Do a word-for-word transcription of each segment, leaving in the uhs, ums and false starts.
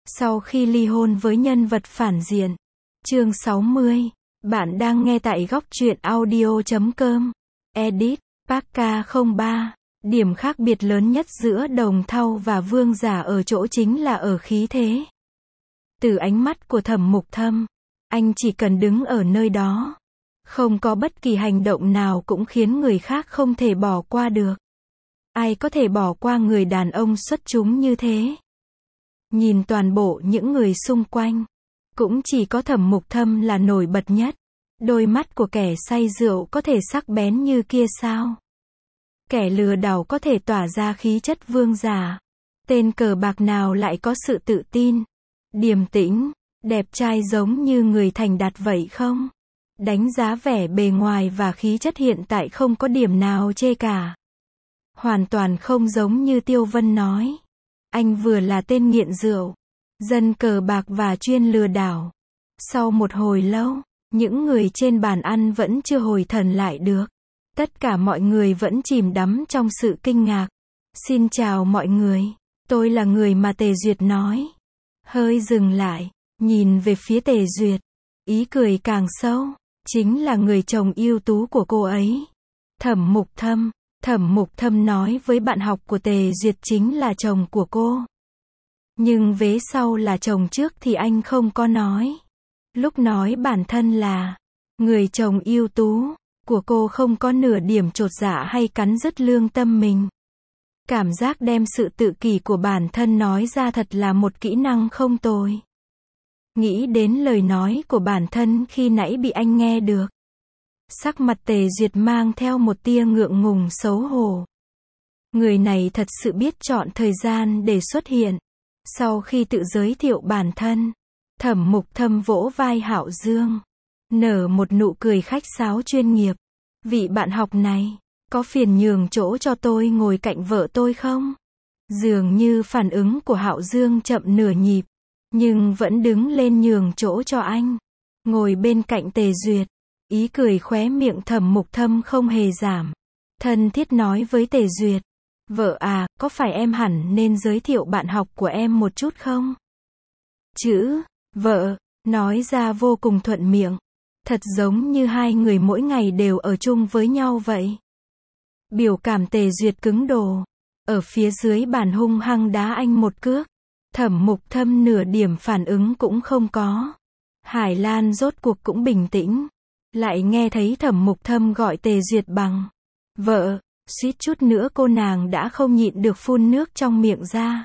Sau khi ly hôn với nhân vật phản diện. Chương sáu mươi. Bạn đang nghe tại góc truyện audio chấm com. Edit, Parka không ba. Điểm khác biệt lớn nhất giữa Đồng Thau và Vương Giả ở chỗ chính là ở khí thế. Từ ánh mắt của Thẩm Mục Thâm, anh chỉ cần đứng ở nơi đó. Không có bất kỳ hành động nào cũng khiến người khác không thể bỏ qua được. Ai có thể bỏ qua người đàn ông xuất chúng như thế? Nhìn toàn bộ những người xung quanh, cũng chỉ có Thẩm Mục Thâm là nổi bật nhất. Đôi mắt của kẻ say rượu có thể sắc bén như kia sao? Kẻ lừa đảo có thể tỏa ra khí chất vương giả. Tên cờ bạc nào lại có sự tự tin, điềm tĩnh, đẹp trai giống như người thành đạt vậy không? Đánh giá vẻ bề ngoài và khí chất hiện tại không có điểm nào chê cả. Hoàn toàn không giống như Tiêu Vân nói. Anh vừa là tên nghiện rượu, dân cờ bạc và chuyên lừa đảo. Sau một hồi lâu, những người trên bàn ăn vẫn chưa hồi thần lại được. Tất cả mọi người vẫn chìm đắm trong sự kinh ngạc. Xin chào mọi người, tôi là người mà Tề Duyệt nói. Hơi dừng lại, nhìn về phía Tề Duyệt, ý cười càng sâu, chính là người chồng ưu tú của cô ấy. Thẩm Mục Thâm, Thẩm Mục Thâm nói với bạn học của Tề Duyệt chính là chồng của cô. Nhưng vế sau là chồng trước thì anh không có nói. Lúc nói bản thân là người chồng ưu tú của cô không có nửa điểm chột dạ hay cắn rứt lương tâm mình. Cảm giác đem sự tự kỷ của bản thân nói ra thật là một kỹ năng không tồi. Nghĩ đến lời nói của bản thân khi nãy bị anh nghe được. Sắc mặt Tề Duyệt mang theo một tia ngượng ngùng xấu hổ. Người này thật sự biết chọn thời gian để xuất hiện. Sau khi tự giới thiệu bản thân, Thẩm Mục Thâm vỗ vai Hạo Dương, nở một nụ cười khách sáo chuyên nghiệp. Vị bạn học này, có phiền nhường chỗ cho tôi ngồi cạnh vợ tôi không? Dường như phản ứng của Hạo Dương chậm nửa nhịp, nhưng vẫn đứng lên nhường chỗ cho anh, ngồi bên cạnh Tề Duyệt. Ý cười khóe miệng Thẩm Mục Thâm không hề giảm. Thân thiết nói với Tề Duyệt, vợ à, có phải em hẳn nên giới thiệu bạn học của em một chút không? Chữ vợ nói ra vô cùng thuận miệng, thật giống như hai người mỗi ngày đều ở chung với nhau vậy. Biểu cảm Tề Duyệt cứng đờ, ở phía dưới bàn hung hăng đá anh một cước. Thẩm Mục Thâm nửa điểm phản ứng cũng không có. Hải Lan rốt cuộc cũng bình tĩnh, lại nghe thấy Thẩm Mục Thâm gọi Tề Duyệt bằng vợ, suýt chút nữa cô nàng đã không nhịn được phun nước trong miệng ra.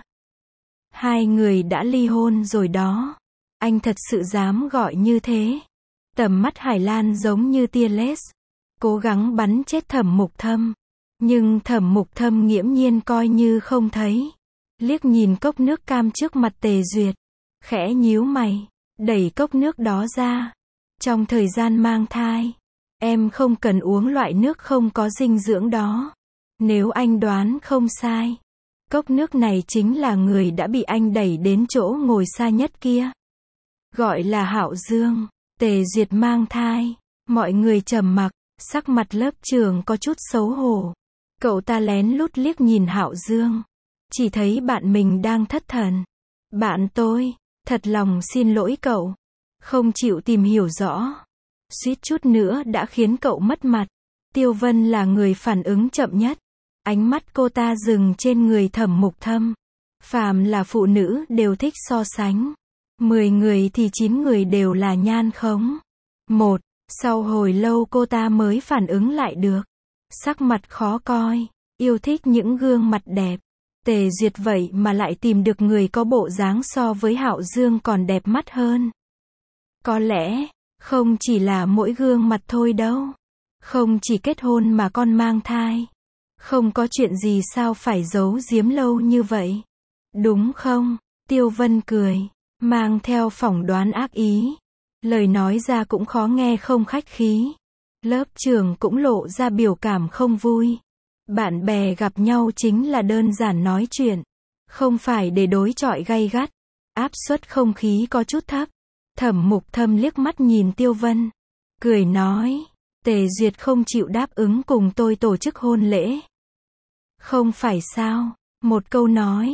Hai người đã ly hôn rồi đó. Anh thật sự dám gọi như thế. Tầm mắt Hải Lan giống như tia laser, cố gắng bắn chết Thẩm Mục Thâm. Nhưng Thẩm Mục Thâm nghiễm nhiên coi như không thấy. Liếc nhìn cốc nước cam trước mặt Tề Duyệt, khẽ nhíu mày, đẩy cốc nước đó ra. Trong thời gian mang thai, em không cần uống loại nước không có dinh dưỡng đó. Nếu anh đoán không sai, cốc nước này chính là người đã bị anh đẩy đến chỗ ngồi xa nhất kia. Gọi là Hạo Dương. Tề Duyệt mang thai. Mọi người trầm mặc, sắc mặt lớp trưởng có chút xấu hổ. Cậu ta lén lút liếc nhìn Hạo Dương, chỉ thấy bạn mình đang thất thần. Bạn tôi, thật lòng xin lỗi cậu, không chịu tìm hiểu rõ. Suýt chút nữa đã khiến cậu mất mặt. Tiêu Vân là người phản ứng chậm nhất. Ánh mắt cô ta dừng trên người Thẩm Mục Thâm. Phàm là phụ nữ đều thích so sánh. Mười người thì chín người đều là nhan khống. Một, sau hồi lâu cô ta mới phản ứng lại được. Sắc mặt khó coi, yêu thích những gương mặt đẹp. Tề Duyệt vậy mà lại tìm được người có bộ dáng so với Hạo Dương còn đẹp mắt hơn. Có lẽ, không chỉ là mỗi gương mặt thôi đâu. Không chỉ kết hôn mà con mang thai. Không có chuyện gì sao phải giấu giếm lâu như vậy. Đúng không? Tiêu Vân cười, mang theo phỏng đoán ác ý. Lời nói ra cũng khó nghe không khách khí. Lớp trưởng cũng lộ ra biểu cảm không vui. Bạn bè gặp nhau chính là đơn giản nói chuyện, không phải để đối chọi gay gắt. Áp suất không khí có chút thấp. Thẩm Mục Thâm liếc mắt nhìn Tiêu Vân, cười nói, Tề Duyệt không chịu đáp ứng cùng tôi tổ chức hôn lễ. Không phải sao? Một câu nói,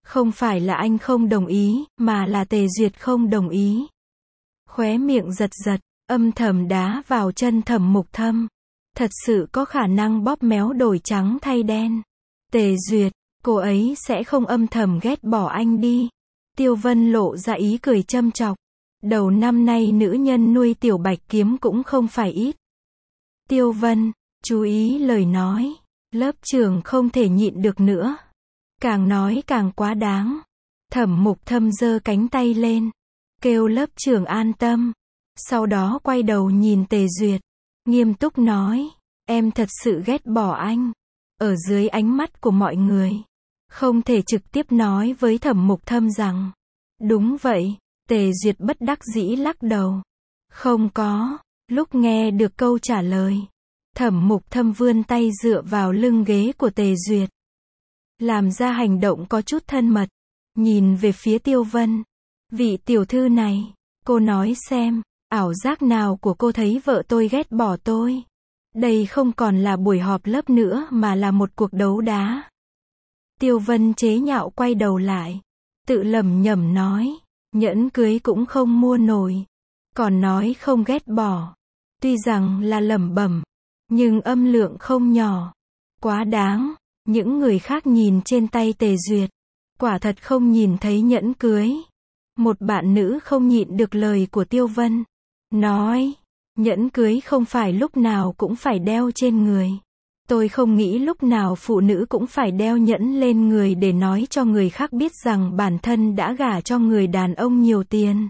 Không phải là anh không đồng ý, mà là Tề Duyệt không đồng ý. Khóe miệng giật giật, âm thầm đá vào chân Thẩm Mục Thâm. Thật sự có khả năng bóp méo đổi trắng thay đen. Tề Duyệt, cô ấy sẽ không âm thầm ghét bỏ anh đi. Tiêu Vân lộ ra ý cười châm chọc. Đầu năm nay nữ nhân nuôi tiểu bạch kiếm cũng không phải ít. Tiêu Vân, chú ý lời nói. Lớp trưởng không thể nhịn được nữa. Càng nói càng quá đáng. Thẩm Mục Thâm giơ cánh tay lên, kêu lớp trưởng an tâm. Sau đó quay đầu nhìn Tề Duyệt, nghiêm túc nói, em thật sự ghét bỏ anh. Ở dưới ánh mắt của mọi người, không thể trực tiếp nói với Thẩm Mục Thâm rằng, đúng vậy. Tề Duyệt bất đắc dĩ lắc đầu. Không có. Lúc nghe được câu trả lời, Thẩm Mục Thâm vươn tay dựa vào lưng ghế của Tề Duyệt, làm ra hành động có chút thân mật, nhìn về phía Tiêu Vân. Vị tiểu thư này, cô nói xem, ảo giác nào của cô thấy vợ tôi ghét bỏ tôi? Đây không còn là buổi họp lớp nữa mà là một cuộc đấu đá. Tiêu Vân chế nhạo quay đầu lại, tự lẩm nhẩm nói, nhẫn cưới cũng không mua nổi, còn nói không ghét bỏ. Tuy rằng là lẩm bẩm, nhưng âm lượng không nhỏ. Quá đáng. Những người khác nhìn trên tay Tề Duyệt, quả thật không nhìn thấy nhẫn cưới. Một bạn nữ không nhịn được lời của Tiêu Vân, nói, nhẫn cưới không phải lúc nào cũng phải đeo trên người. Tôi không nghĩ lúc nào phụ nữ cũng phải đeo nhẫn lên người để nói cho người khác biết rằng bản thân đã gả cho người đàn ông nhiều tiền.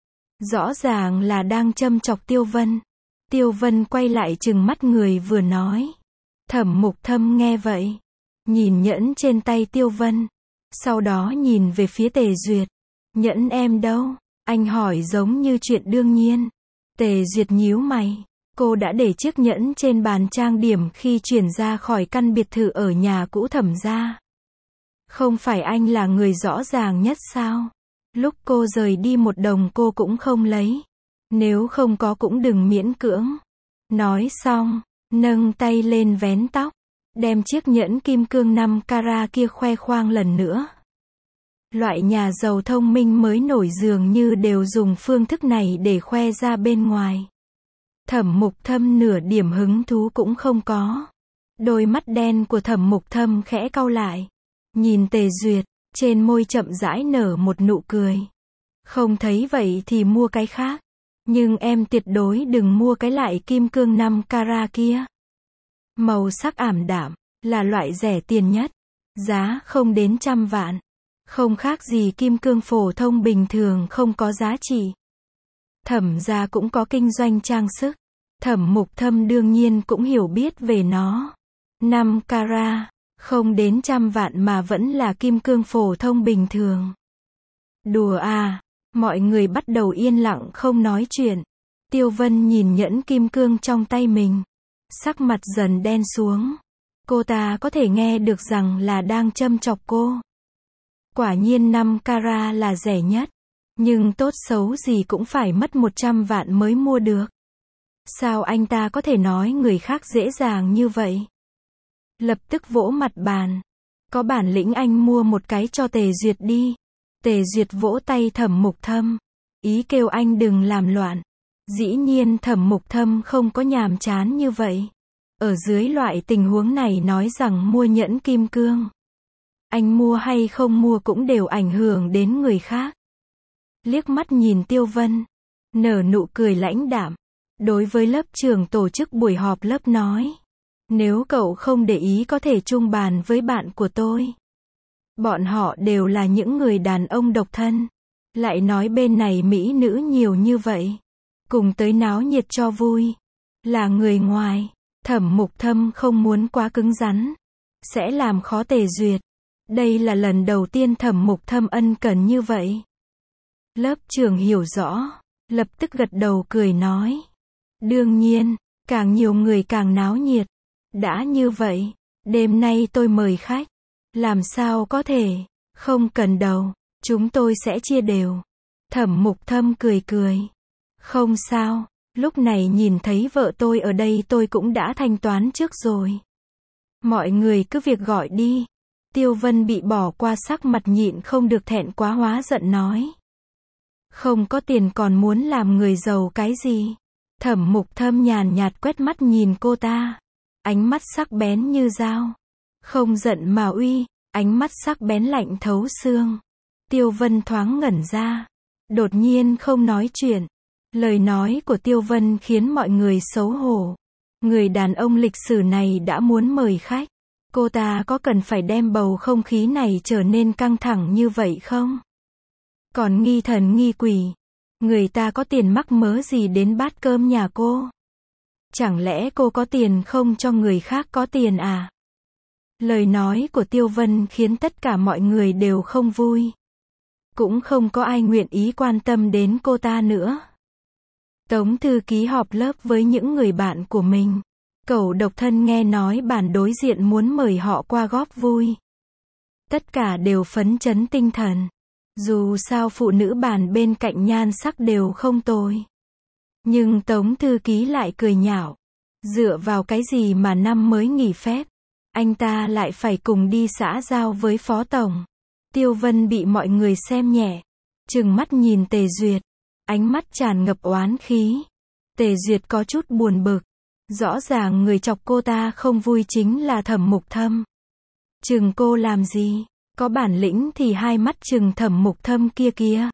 Rõ ràng là đang châm chọc Tiêu Vân. Tiêu Vân quay lại trừng mắt người vừa nói. Thẩm Mục Thâm nghe vậy, nhìn nhẫn trên tay Tiêu Vân, sau đó nhìn về phía Tề Duyệt. Nhẫn em đâu? Anh hỏi giống như chuyện đương nhiên. Tề Duyệt nhíu mày. Cô đã để chiếc nhẫn trên bàn trang điểm khi chuyển ra khỏi căn biệt thự ở nhà cũ Thẩm gia. Không phải anh là người rõ ràng nhất sao? Lúc cô rời đi một đồng cô cũng không lấy. Nếu không có cũng đừng miễn cưỡng. Nói xong, nâng tay lên vén tóc, đem chiếc nhẫn kim cương năm carat kia khoe khoang lần nữa. Loại nhà giàu thông minh mới nổi dường như đều dùng phương thức này để khoe ra bên ngoài. Thẩm Mục Thâm nửa điểm hứng thú cũng không có. Đôi mắt đen của Thẩm Mục Thâm khẽ cau lại, nhìn Tề Duyệt, trên môi chậm rãi nở một nụ cười. Không thấy vậy thì mua cái khác, nhưng em tuyệt đối đừng mua cái lại kim cương năm carat kia. Màu sắc ảm đạm, là loại rẻ tiền nhất, giá không đến trăm vạn, không khác gì kim cương phổ thông bình thường không có giá trị. Thẩm gia cũng có kinh doanh trang sức, Thẩm Mục Thâm đương nhiên cũng hiểu biết về nó. năm carat, không đến trăm vạn mà vẫn là kim cương phổ thông bình thường. Đùa à, mọi người bắt đầu yên lặng không nói chuyện. Tiêu Vân nhìn nhẫn kim cương trong tay mình, sắc mặt dần đen xuống. Cô ta có thể nghe được rằng là đang châm chọc cô. Quả nhiên năm carat là rẻ nhất, nhưng tốt xấu gì cũng phải mất một trăm vạn mới mua được. Sao anh ta có thể nói người khác dễ dàng như vậy? Lập tức vỗ mặt bàn. Có bản lĩnh anh mua một cái cho Tề Duyệt đi. Tề Duyệt vỗ tay Thẩm Mục Thâm, ý kêu anh đừng làm loạn. Dĩ nhiên Thẩm Mục Thâm không có nhàm chán như vậy. Ở dưới loại tình huống này nói rằng mua nhẫn kim cương, anh mua hay không mua cũng đều ảnh hưởng đến người khác. Liếc mắt nhìn Tiêu Vân, nở nụ cười lãnh đạm. Đối với lớp trưởng tổ chức buổi họp lớp nói, nếu cậu không để ý có thể chung bàn với bạn của tôi. Bọn họ đều là những người đàn ông độc thân, lại nói bên này mỹ nữ nhiều như vậy, cùng tới náo nhiệt cho vui. Là người ngoài, Thẩm Mục Thâm không muốn quá cứng rắn, sẽ làm khó Tề Duyệt. Đây là lần đầu tiên Thẩm Mục Thâm ân cần như vậy. Lớp trưởng hiểu rõ, lập tức gật đầu cười nói. Đương nhiên, càng nhiều người càng náo nhiệt. Đã như vậy, đêm nay tôi mời khách. Làm sao có thể, không cần đâu, chúng tôi sẽ chia đều. Thẩm Mục Thâm cười cười. Không sao, lúc này nhìn thấy vợ tôi ở đây tôi cũng đã thanh toán trước rồi. Mọi người cứ việc gọi đi. Tiêu Vân bị bỏ qua sắc mặt nhịn không được thẹn quá hóa giận nói. Không có tiền còn muốn làm người giàu cái gì? Thẩm Mục Thâm nhàn nhạt quét mắt nhìn cô ta. Ánh mắt sắc bén như dao. Không giận mà uy, ánh mắt sắc bén lạnh thấu xương. Tiêu Vân thoáng ngẩn ra. Đột nhiên không nói chuyện. Lời nói của Tiêu Vân khiến mọi người xấu hổ. Người đàn ông lịch sử này đã muốn mời khách. Cô ta có cần phải đem bầu không khí này trở nên căng thẳng như vậy không? Còn nghi thần nghi quỷ. Người ta có tiền mắc mớ gì đến bát cơm nhà cô? Chẳng lẽ cô có tiền không cho người khác có tiền à? Lời nói của Tiêu Vân khiến tất cả mọi người đều không vui. Cũng không có ai nguyện ý quan tâm đến cô ta nữa. Tống thư ký họp lớp với những người bạn của mình. Cẩu độc thân nghe nói bản đối diện muốn mời họ qua góp vui. Tất cả đều phấn chấn tinh thần. Dù sao phụ nữ bàn bên cạnh nhan sắc đều không tồi. Nhưng Tống thư ký lại cười nhạo. Dựa vào cái gì mà năm mới nghỉ phép, anh ta lại phải cùng đi xã giao với phó tổng. Tiêu Vân bị mọi người xem nhẹ. Trừng mắt nhìn Tề Duyệt. Ánh mắt tràn ngập oán khí. Tề Duyệt có chút buồn bực. Rõ ràng người chọc cô ta không vui chính là Thẩm Mục Thâm. Chừng cô làm gì? Có bản lĩnh thì hai mắt chừng Thẩm Mục Thâm kia kia.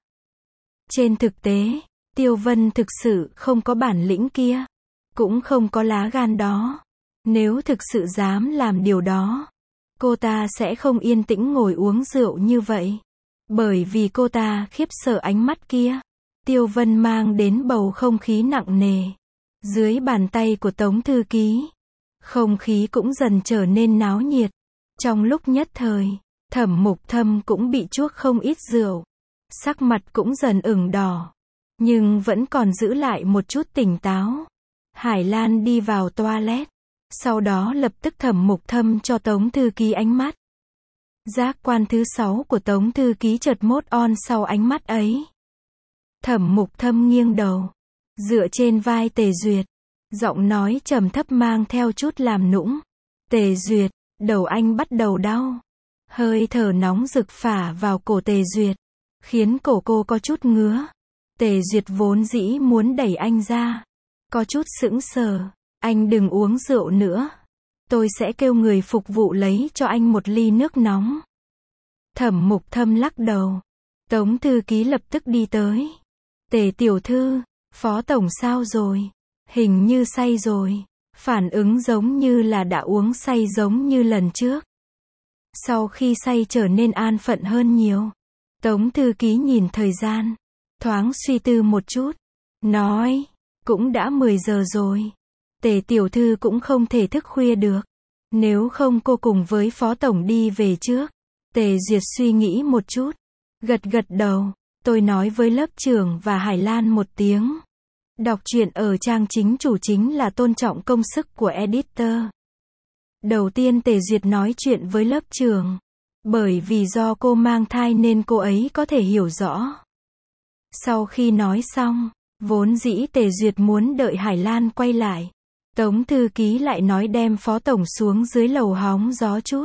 Trên thực tế, Tiêu Vân thực sự không có bản lĩnh kia. Cũng không có lá gan đó. Nếu thực sự dám làm điều đó, cô ta sẽ không yên tĩnh ngồi uống rượu như vậy. Bởi vì cô ta khiếp sợ ánh mắt kia. Tiêu Vân mang đến bầu không khí nặng nề. Dưới bàn tay của Tống thư ký, không khí cũng dần trở nên náo nhiệt. Trong lúc nhất thời, Thẩm Mục Thâm cũng bị chuốc không ít rượu. Sắc mặt cũng dần ửng đỏ. Nhưng vẫn còn giữ lại một chút tỉnh táo. Hải Lan đi vào toilet. Sau đó lập tức Thẩm Mục Thâm cho Tống thư ký ánh mắt. Giác quan thứ sáu của Tống thư ký chợt mốt on sau ánh mắt ấy. Thẩm Mục Thâm nghiêng đầu, dựa trên vai Tề Duyệt, giọng nói trầm thấp mang theo chút làm nũng. Tề Duyệt, đầu anh bắt đầu đau. Hơi thở nóng rực phả vào cổ Tề Duyệt, khiến cổ cô có chút ngứa. Tề Duyệt vốn dĩ muốn đẩy anh ra, có chút sững sờ. Anh đừng uống rượu nữa. Tôi sẽ kêu người phục vụ lấy cho anh một ly nước nóng. Thẩm Mục Thâm lắc đầu. Tống thư ký lập tức đi tới. Tề tiểu thư, phó tổng sao rồi? Hình như say rồi. Phản ứng giống như là đã uống say giống như lần trước. Sau khi say trở nên an phận hơn nhiều. Tống thư ký nhìn thời gian, thoáng suy tư một chút, nói, cũng đã mười giờ rồi. Tề tiểu thư cũng không thể thức khuya được. Nếu không cô cùng với phó tổng đi về trước. Tề Duyệt suy nghĩ một chút, gật gật đầu. Tôi nói với lớp trưởng và Hải Lan một tiếng. Đọc truyện ở trang chính chủ chính là tôn trọng công sức của editor. Đầu tiên Tề Duyệt nói chuyện với lớp trưởng. Bởi vì do cô mang thai nên cô ấy có thể hiểu rõ. Sau khi nói xong, vốn dĩ Tề Duyệt muốn đợi Hải Lan quay lại. Tống thư ký lại nói đem phó tổng xuống dưới lầu hóng gió chút.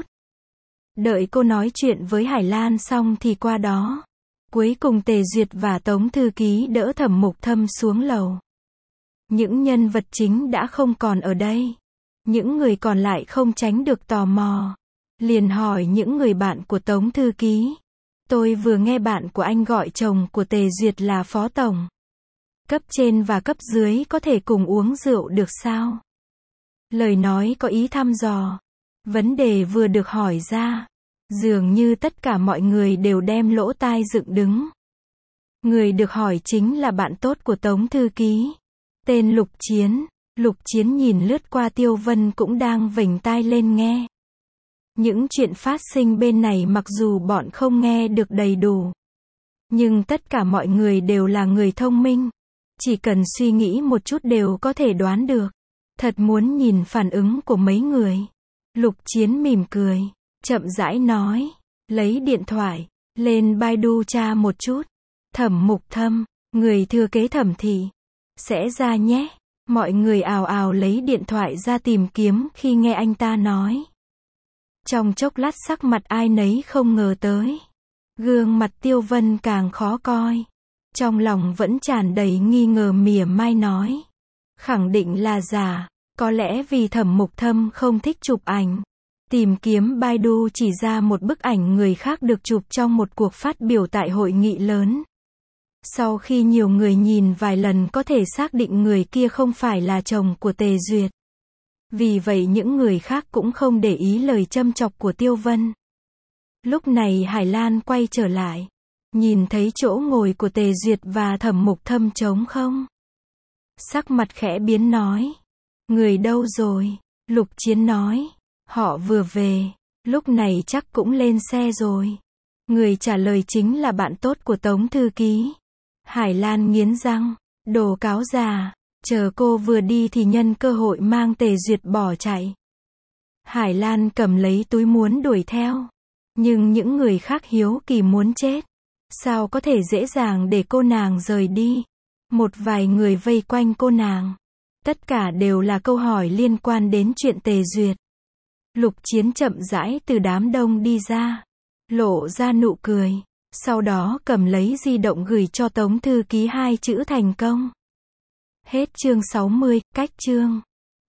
Đợi cô nói chuyện với Hải Lan xong thì qua đó. Cuối cùng Tề Duyệt và Tống thư ký đỡ Thẩm Mục Thâm xuống lầu. Những nhân vật chính đã không còn ở đây. Những người còn lại không tránh được tò mò. Liền hỏi những người bạn của Tống thư ký. Tôi vừa nghe bạn của anh gọi chồng của Tề Duyệt là phó tổng. Cấp trên và cấp dưới có thể cùng uống rượu được sao? Lời nói có ý thăm dò. Vấn đề vừa được hỏi ra, dường như tất cả mọi người đều đem lỗ tai dựng đứng. Người được hỏi chính là bạn tốt của Tống thư ký, tên Lục Chiến. Lục Chiến nhìn lướt qua Tiêu Vân cũng đang vểnh tai lên nghe. Những chuyện phát sinh bên này mặc dù bọn không nghe được đầy đủ, nhưng tất cả mọi người đều là người thông minh. Chỉ cần suy nghĩ một chút đều có thể đoán được. Thật muốn nhìn phản ứng của mấy người. Lục Chiến mỉm cười, chậm rãi nói, lấy điện thoại, lên Baidu tra một chút. Thẩm Mục Thâm, người thừa kế Thẩm thị, sẽ ra nhé. Mọi người ào ào lấy điện thoại ra tìm kiếm khi nghe anh ta nói. Trong chốc lát sắc mặt ai nấy không ngờ tới. Gương mặt Tiêu Vân càng khó coi. Trong lòng vẫn tràn đầy nghi ngờ mỉa mai nói. Khẳng định là giả. Có lẽ vì Thẩm Mục Thâm không thích chụp ảnh. Tìm kiếm Baidu chỉ ra một bức ảnh người khác được chụp trong một cuộc phát biểu tại hội nghị lớn. Sau khi nhiều người nhìn vài lần có thể xác định người kia không phải là chồng của Tề Duyệt. Vì vậy những người khác cũng không để ý lời châm chọc của Tiêu Vân. Lúc này Hải Lan quay trở lại. Nhìn thấy chỗ ngồi của Tề Duyệt và Thẩm Mục Thâm trống không. Sắc mặt khẽ biến nói. Người đâu rồi? Lục Chiến nói. Họ vừa về. Lúc này chắc cũng lên xe rồi. Người trả lời chính là bạn tốt của Tống Thư Ký. Hải Lan nghiến răng. Đồ cáo già. Chờ cô vừa đi thì nhân cơ hội mang Tề Duyệt bỏ chạy. Hải Lan cầm lấy túi muốn đuổi theo. Nhưng những người khác hiếu kỳ muốn chết. Sao có thể dễ dàng để cô nàng rời đi? Một vài người vây quanh cô nàng. Tất cả đều là câu hỏi liên quan đến chuyện Tề Duyệt. Lục Chiến chậm rãi từ đám đông đi ra. Lộ ra nụ cười. Sau đó cầm lấy di động gửi cho Tống Thư Ký hai chữ thành công. Hết chương sáu mươi, cách chương.